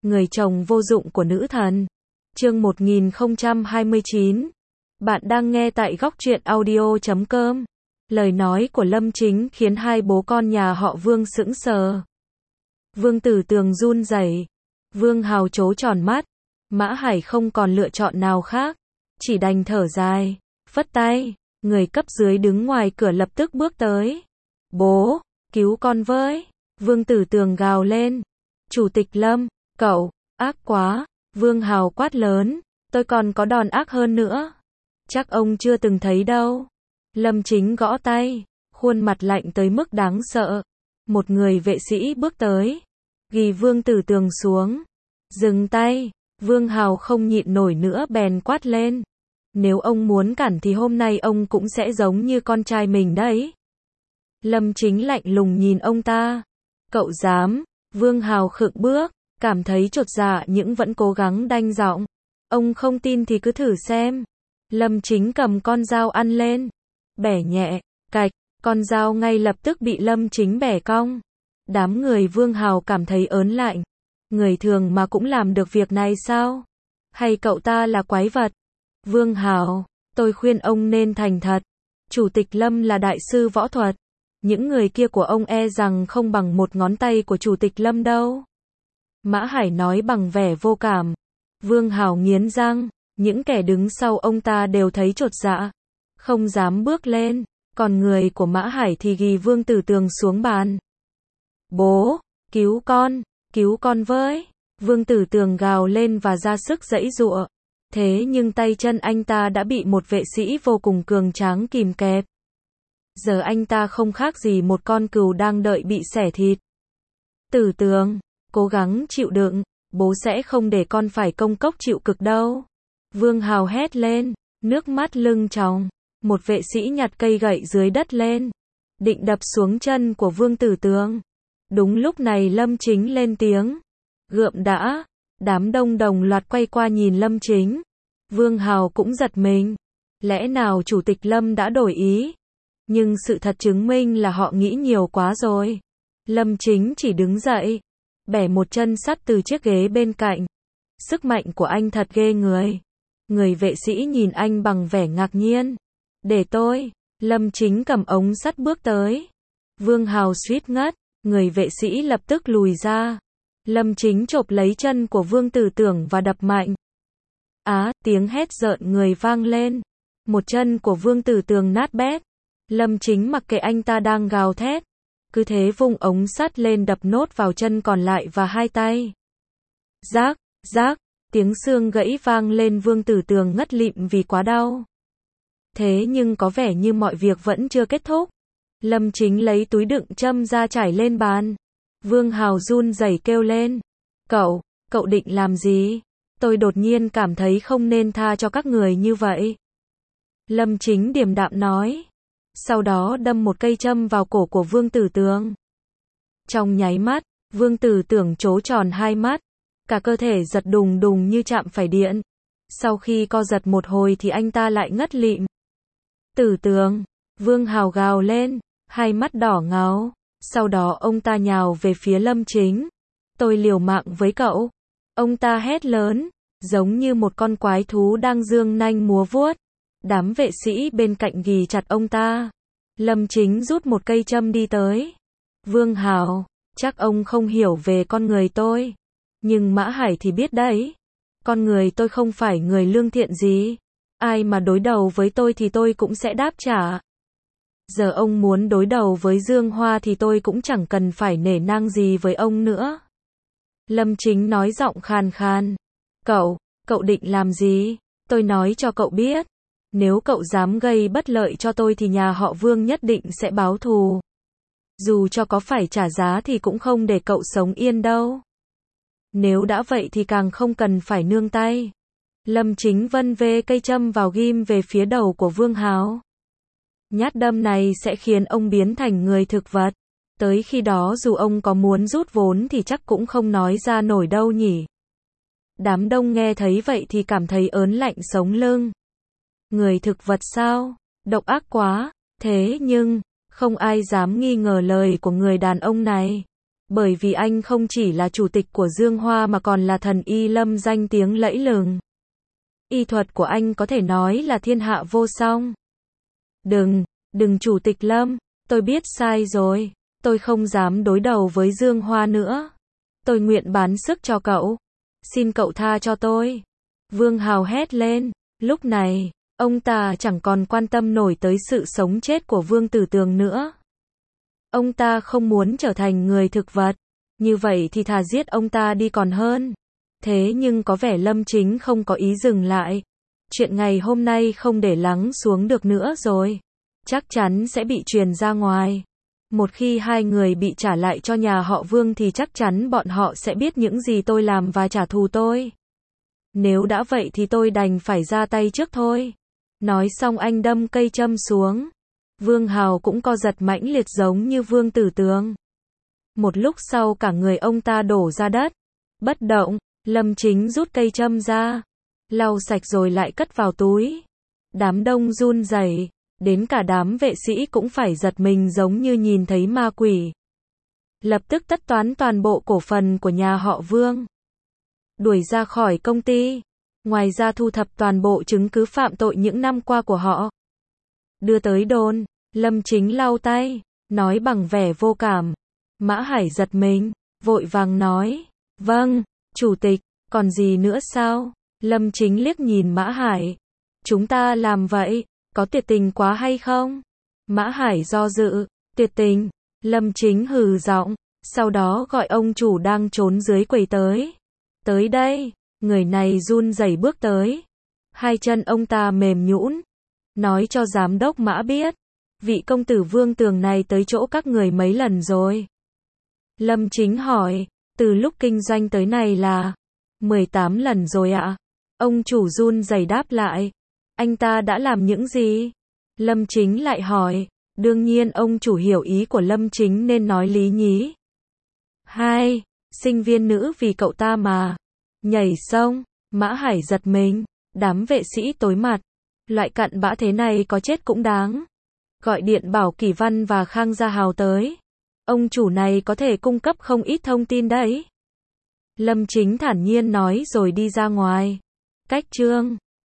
người chồng vô dụng của nữ thần. Chương 1029. Bạn đang nghe tại góc truyện audio.com. Lời nói của Lâm Chính khiến hai bố con nhà họ Vương sững sờ. Vương Tử Tường run rẩy, Vương Hào trố tròn mắt, Mã Hải không còn lựa chọn nào khác, chỉ đành thở dài, phất tay, người cấp dưới đứng ngoài cửa lập tức bước tới. Bố, cứu con với. Vương Tử Tường gào lên. Chủ tịch Lâm, cậu, ác quá. Vương Hào quát lớn, tôi còn có đòn ác hơn nữa. Chắc ông chưa từng thấy đâu. Lâm Chính gõ tay, khuôn mặt lạnh tới mức đáng sợ. Một người vệ sĩ bước tới, ghi Vương Tử Tường xuống. Dừng tay. Vương Hào không nhịn nổi nữa bèn quát lên. Nếu ông muốn cản thì hôm nay ông cũng sẽ giống như con trai mình đấy. Lâm Chính lạnh lùng nhìn ông ta. Cậu dám? Vương Hào khựng bước, cảm thấy chột dạ nhưng vẫn cố gắng đanh giọng. Ông không tin thì cứ thử xem. Lâm Chính cầm con dao ăn lên, bẻ nhẹ, cạch, con dao ngay lập tức bị Lâm Chính bẻ cong. Đám người Vương Hào cảm thấy ớn lạnh. Người thường mà cũng làm được việc này sao? Hay cậu ta là quái vật? Vương Hào, tôi khuyên ông nên thành thật. Chủ tịch Lâm là đại sư võ thuật. Những người kia của ông e rằng không bằng một ngón tay của Chủ tịch Lâm đâu. Mã Hải nói bằng vẻ vô cảm. Vương Hào nghiến răng, những kẻ đứng sau ông ta đều thấy chột dạ, không dám bước lên, còn người của Mã Hải thì ghi Vương Tử Tường xuống bàn. Bố, cứu con với. Vương Tử Tường gào lên và ra sức giãy giụa. Thế nhưng tay chân anh ta đã bị một vệ sĩ vô cùng cường tráng kìm kẹp. Giờ anh ta không khác gì một con cừu đang đợi bị xẻ thịt. Tử Tường, cố gắng chịu đựng, bố sẽ không để con phải công cốc chịu cực đâu. Vương Hào hét lên, nước mắt lưng tròng. Một vệ sĩ nhặt cây gậy dưới đất lên, định đập xuống chân của Vương Tử Tường. Đúng lúc này Lâm Chính lên tiếng. Gượm đã. Đám đông đồng loạt quay qua nhìn Lâm Chính. Vương Hào cũng giật mình. Lẽ nào Chủ tịch Lâm đã đổi ý? Nhưng sự thật chứng minh là họ nghĩ nhiều quá rồi. Lâm Chính chỉ đứng dậy, bẻ một chân sắt từ chiếc ghế bên cạnh. Sức mạnh của anh thật ghê người. Người vệ sĩ nhìn anh bằng vẻ ngạc nhiên. Để tôi. Lâm Chính cầm ống sắt bước tới. Vương Hào suýt ngất. Người vệ sĩ lập tức lùi ra. Lâm Chính chộp lấy chân của Vương Tử Tường và đập mạnh. Tiếng hét rợn người vang lên. Một chân của Vương Tử Tường nát bét. Lâm Chính mặc kệ anh ta đang gào thét, cứ thế vung ống sắt lên đập nốt vào chân còn lại và hai tay. Rác, rác, tiếng xương gãy vang lên. Vương Tử Tường ngất lịm vì quá đau. Thế nhưng có vẻ như mọi việc vẫn chưa kết thúc. Lâm Chính lấy túi đựng châm ra trải lên bàn. Vương Hào run rẩy kêu lên. Cậu định làm gì? Tôi đột nhiên cảm thấy không nên tha cho các người như vậy. Lâm Chính điềm đạm nói. Sau đó đâm một cây châm vào cổ của Vương Tử Tường. Trong nháy mắt, Vương Tử Tường trố tròn hai mắt, cả cơ thể giật đùng đùng như chạm phải điện. Sau khi co giật một hồi thì anh ta lại ngất lịm. Tử Tường, Vương Hào gào lên, hai mắt đỏ ngầu. Sau đó ông ta nhào về phía Lâm Chính. Tôi liều mạng với cậu. Ông ta hét lớn, giống như một con quái thú đang giương nanh múa vuốt. Đám vệ sĩ bên cạnh ghì chặt ông ta. Lâm Chính rút một cây châm đi tới. Vương Hào, chắc ông không hiểu về con người tôi. Nhưng Mã Hải thì biết đấy. Con người tôi không phải người lương thiện gì. Ai mà đối đầu với tôi thì tôi cũng sẽ đáp trả. Giờ ông muốn đối đầu với Dương Hoa thì tôi cũng chẳng cần phải nể nang gì với ông nữa. Lâm Chính nói giọng khàn khàn. Cậu định làm gì? Tôi nói cho cậu biết. Nếu cậu dám gây bất lợi cho tôi thì nhà họ Vương nhất định sẽ báo thù. Dù cho có phải trả giá thì cũng không để cậu sống yên đâu. Nếu đã vậy thì càng không cần phải nương tay. Lâm Chính vân vê cây châm vào ghim về phía đầu của Vương Hào. Nhát đâm này sẽ khiến ông biến thành người thực vật. Tới khi đó dù ông có muốn rút vốn thì chắc cũng không nói ra nổi đâu nhỉ. Đám đông nghe thấy vậy thì cảm thấy ớn lạnh sống lưng. Người thực vật sao? Độc ác quá. Thế nhưng, không ai dám nghi ngờ lời của người đàn ông này. Bởi vì anh không chỉ là chủ tịch của Dương Hoa mà còn là thần y Lâm danh tiếng lẫy lừng. Y thuật của anh có thể nói là thiên hạ vô song. Đừng chủ tịch Lâm, tôi biết sai rồi. Tôi không dám đối đầu với Dương Hoa nữa. Tôi nguyện bán sức cho cậu. Xin cậu tha cho tôi. Vương Hào hét lên. Lúc này, ông ta chẳng còn quan tâm nổi tới sự sống chết của Vương Tử Tường nữa. Ông ta không muốn trở thành người thực vật. Như vậy thì thà giết ông ta đi còn hơn. Thế nhưng có vẻ Lâm Chính không có ý dừng lại. Chuyện ngày hôm nay không để lắng xuống được nữa rồi. Chắc chắn sẽ bị truyền ra ngoài. Một khi hai người bị trả lại cho nhà họ Vương thì chắc chắn bọn họ sẽ biết những gì tôi làm và trả thù tôi. Nếu đã vậy thì tôi đành phải ra tay trước thôi. Nói xong anh đâm cây châm xuống. Vương Hào cũng co giật mãnh liệt giống như Vương Tử Tường. Một lúc sau cả người ông ta đổ ra đất. Bất động, Lâm Chính rút cây châm ra. Lau sạch rồi lại cất vào túi. Đám đông run rẩy, đến cả đám vệ sĩ cũng phải giật mình giống như nhìn thấy ma quỷ. Lập tức tất toán toàn bộ cổ phần của nhà họ Vương. Đuổi ra khỏi công ty. Ngoài ra thu thập toàn bộ chứng cứ phạm tội những năm qua của họ. Đưa tới đồn. Lâm Chính lau tay, nói bằng vẻ vô cảm. Mã Hải giật mình, vội vàng nói. Vâng, chủ tịch, còn gì nữa sao? Lâm Chính liếc nhìn Mã Hải. Chúng ta làm vậy, có tuyệt tình quá hay không? Mã Hải do dự. Tuyệt tình. Lâm Chính hừ giọng, sau đó gọi ông chủ đang trốn dưới quầy tới. Tới đây. Người này run rẩy bước tới. Hai chân ông ta mềm nhũn. Nói cho giám đốc Mã biết. Vị công tử Vương Tường này tới chỗ các người mấy lần rồi? Lâm Chính hỏi. Từ lúc kinh doanh tới này là 18 lần rồi ạ. Ông chủ run rẩy đáp lại. Anh ta đã làm những gì? Lâm Chính lại hỏi. Đương nhiên ông chủ hiểu ý của Lâm Chính nên nói lý nhí. Hai, sinh viên nữ vì cậu ta mà nhảy sông. Mã Hải giật mình. Đám vệ sĩ tối mặt. Loại cặn bã thế này có chết cũng đáng. Gọi điện bảo Kỳ Văn và Khang Gia Hào tới. Ông chủ này có thể cung cấp không ít thông tin đấy. Lâm Chính thản nhiên nói rồi đi ra ngoài. Cách chương